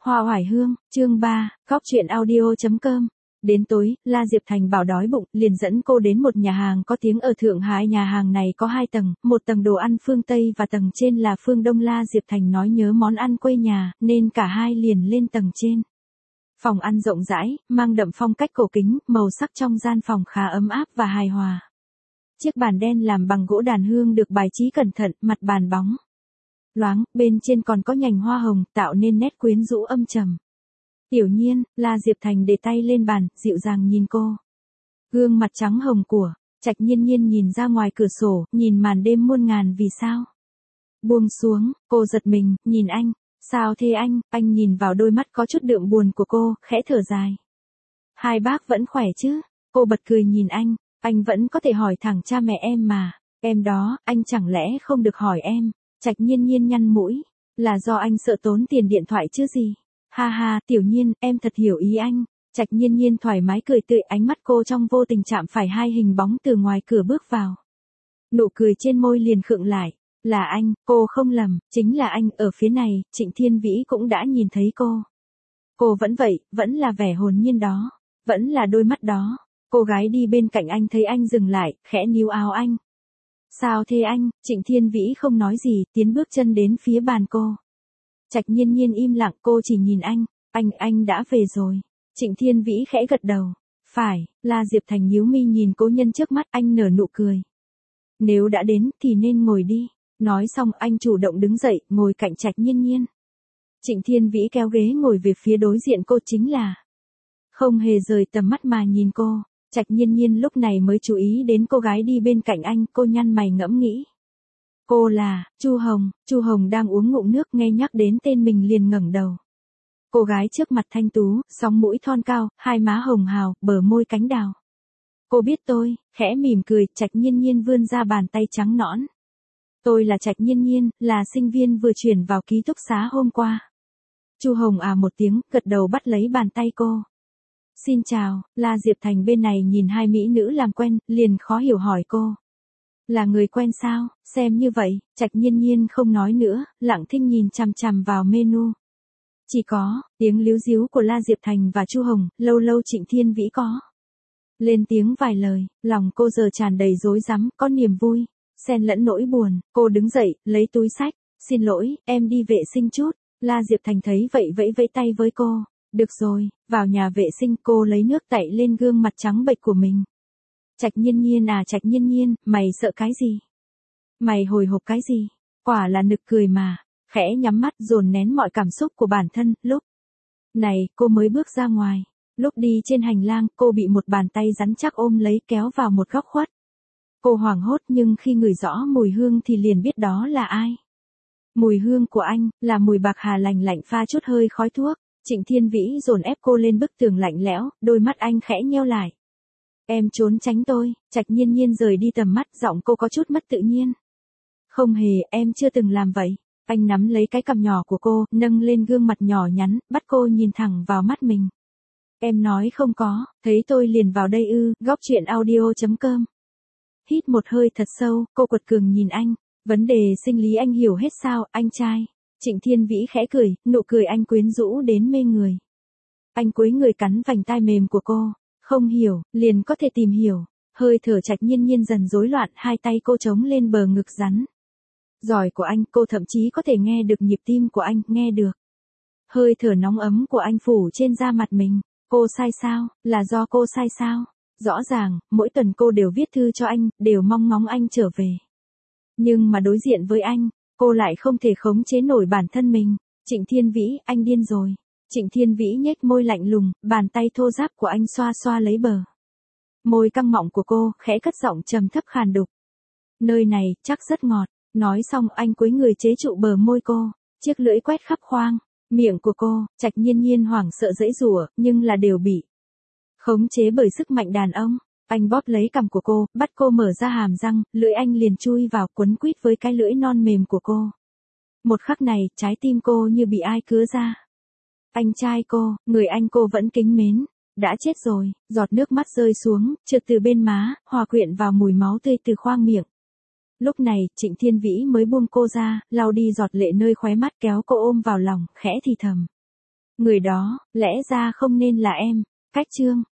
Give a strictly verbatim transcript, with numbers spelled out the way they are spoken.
Hoa Oải Hương, chương ba, Góc truyện audio chấm com. Đến tối, La Diệp Thành bảo đói bụng, liền dẫn cô đến một nhà hàng có tiếng ở Thượng Hải. Nhà hàng này có hai tầng, một tầng đồ ăn phương Tây và tầng trên là phương Đông. La Diệp Thành nói nhớ món ăn quê nhà, nên cả hai liền lên tầng trên. Phòng ăn rộng rãi, mang đậm phong cách cổ kính, màu sắc trong gian phòng khá ấm áp và hài hòa. Chiếc bàn đen làm bằng gỗ đàn hương được bài trí cẩn thận, mặt bàn bóng loáng, bên trên còn có nhành hoa hồng, tạo nên nét quyến rũ âm trầm. Tiểu Nhiên, La Diệp Thành để tay lên bàn, dịu dàng nhìn cô. Gương mặt trắng hồng của Trạch Nhiên Nhiên nhìn ra ngoài cửa sổ, nhìn màn đêm muôn ngàn vì sao. Buông xuống, cô giật mình, nhìn anh. Sao thế anh? Anh nhìn vào đôi mắt có chút đượm buồn của cô, khẽ thở dài. Hai bác vẫn khỏe chứ? Cô bật cười nhìn anh. Anh vẫn có thể hỏi thẳng cha mẹ em mà. Em đó, anh chẳng lẽ không được hỏi em? Trạch Nhiên Nhiên nhăn mũi. Là do anh sợ tốn tiền điện thoại chứ gì? Ha ha, Tiểu Nhiên, em thật hiểu ý anh. Trạch Nhiên Nhiên thoải mái cười tươi, ánh mắt cô trong vô tình chạm phải hai hình bóng từ ngoài cửa bước vào. Nụ cười trên môi liền khựng lại. Là anh, cô không lầm, chính là anh. Ở phía này, Trịnh Thiên Vĩ cũng đã nhìn thấy cô. Cô vẫn vậy, vẫn là vẻ hồn nhiên đó, vẫn là đôi mắt đó. Cô gái đi bên cạnh anh thấy anh dừng lại, khẽ níu áo anh. Sao thế anh? Trịnh Thiên Vĩ không nói gì, tiến bước chân đến phía bàn cô. Trạch Nhiên Nhiên im lặng, cô chỉ nhìn anh. Anh, anh đã về rồi. Trịnh Thiên Vĩ khẽ gật đầu. Phải. La Diệp Thành nhíu mi nhìn cố nhân trước mắt, anh nở nụ cười. Nếu đã đến, thì nên ngồi đi. Nói xong, anh chủ động đứng dậy, ngồi cạnh Trạch Nhiên Nhiên. Trịnh Thiên Vĩ kéo ghế ngồi về phía đối diện cô, chính là không hề rời tầm mắt mà nhìn cô. Trạch Nhiên Nhiên lúc này mới chú ý đến cô gái đi bên cạnh anh, cô nhăn mày ngẫm nghĩ. Cô là Chu Hồng. Chu Hồng đang uống ngụm nước, nghe nhắc đến tên mình liền ngẩng đầu. Cô gái trước mặt thanh tú, sóng mũi thon cao, hai má hồng hào, bờ môi cánh đào. Cô biết tôi, khẽ mỉm cười, Trạch Nhiên Nhiên vươn ra bàn tay trắng nõn. Tôi là Trạch Nhiên Nhiên, là sinh viên vừa chuyển vào ký túc xá hôm qua. Chu Hồng à một tiếng, gật đầu bắt lấy bàn tay cô. Xin chào. La Diệp Thành bên này nhìn hai mỹ nữ làm quen, liền khó hiểu hỏi cô. Là người quen sao? Xem như vậy. Trạch Nhiên Nhiên không nói nữa, lặng thinh nhìn chằm chằm vào menu. Chỉ có tiếng líu díu của La Diệp Thành và Chu Hồng, lâu lâu Trịnh Thiên Vĩ có lên tiếng vài lời, lòng cô giờ tràn đầy rối rắm, có niềm vui, xen lẫn nỗi buồn. Cô đứng dậy, lấy túi xách. Xin lỗi, em đi vệ sinh chút. La Diệp Thành thấy vậy vẫy vẫy tay với cô. Được rồi. Vào nhà vệ sinh, cô lấy nước tẩy lên gương mặt trắng bệch của mình. Trạch Nhiên Nhiên à, Trạch Nhiên Nhiên, mày sợ cái gì? Mày hồi hộp cái gì? Quả là nực cười mà. Khẽ nhắm mắt dồn nén mọi cảm xúc của bản thân. Lúc này, cô mới bước ra ngoài. Lúc đi trên hành lang, cô bị một bàn tay rắn chắc ôm lấy, kéo vào một góc khuất. Cô hoảng hốt, nhưng khi ngửi rõ mùi hương thì liền biết đó là ai. Mùi hương của anh, là mùi bạc hà lành lạnh pha chút hơi khói thuốc. Trịnh Thiên Vĩ dồn ép cô lên bức tường lạnh lẽo, đôi mắt anh khẽ nheo lại. Em trốn tránh tôi. Trạch Nhiên Nhiên rời đi tầm mắt, giọng cô có chút mất tự nhiên. Không hề, em chưa từng làm vậy. Anh nắm lấy cái cằm nhỏ của cô, nâng lên gương mặt nhỏ nhắn, bắt cô nhìn thẳng vào mắt mình. Em nói không có, thấy tôi liền vào đây ư. Góc truyện audio chấm com. Hít một hơi thật sâu, cô quật cường nhìn anh. Vấn đề sinh lý anh hiểu hết sao, anh trai. Trịnh Thiên Vĩ khẽ cười, nụ cười anh quyến rũ đến mê người. Anh cúi người cắn vành tai mềm của cô. Không hiểu, liền có thể tìm hiểu. Hơi thở Trạch Nhiên Nhiên dần rối loạn, hai tay cô chống lên bờ ngực rắn giỏi của anh, cô thậm chí có thể nghe được nhịp tim của anh, nghe được hơi thở nóng ấm của anh phủ trên da mặt mình. Cô sai sao? Là do cô sai sao? Rõ ràng, mỗi tuần cô đều viết thư cho anh, đều mong ngóng anh trở về. Nhưng mà đối diện với anh, cô lại không thể khống chế nổi bản thân mình. Trịnh Thiên Vĩ, anh điên rồi. Trịnh Thiên Vĩ nhếch môi lạnh lùng, bàn tay thô ráp của anh xoa xoa lấy bờ môi căng mọng của cô, khẽ cất giọng trầm thấp khàn đục. Nơi này, chắc rất ngọt. Nói xong, anh cúi người chế trụ bờ môi cô, chiếc lưỡi quét khắp khoang miệng của cô. Trạch Nhiên Nhiên hoảng sợ giãy giụa, nhưng là đều bị khống chế bởi sức mạnh đàn ông. Anh bóp lấy cằm của cô, bắt cô mở ra hàm răng, lưỡi anh liền chui vào quấn quýt với cái lưỡi non mềm của cô. Một khắc này, trái tim cô như bị ai cứa ra. Anh trai cô, người anh cô vẫn kính mến, đã chết rồi. Giọt nước mắt rơi xuống, trượt từ bên má, hòa quyện vào mùi máu tươi từ khoang miệng. Lúc này, Trịnh Thiên Vĩ mới buông cô ra, lau đi giọt lệ nơi khóe mắt, kéo cô ôm vào lòng, khẽ thì thầm. Người đó, lẽ ra không nên là em. Cách chương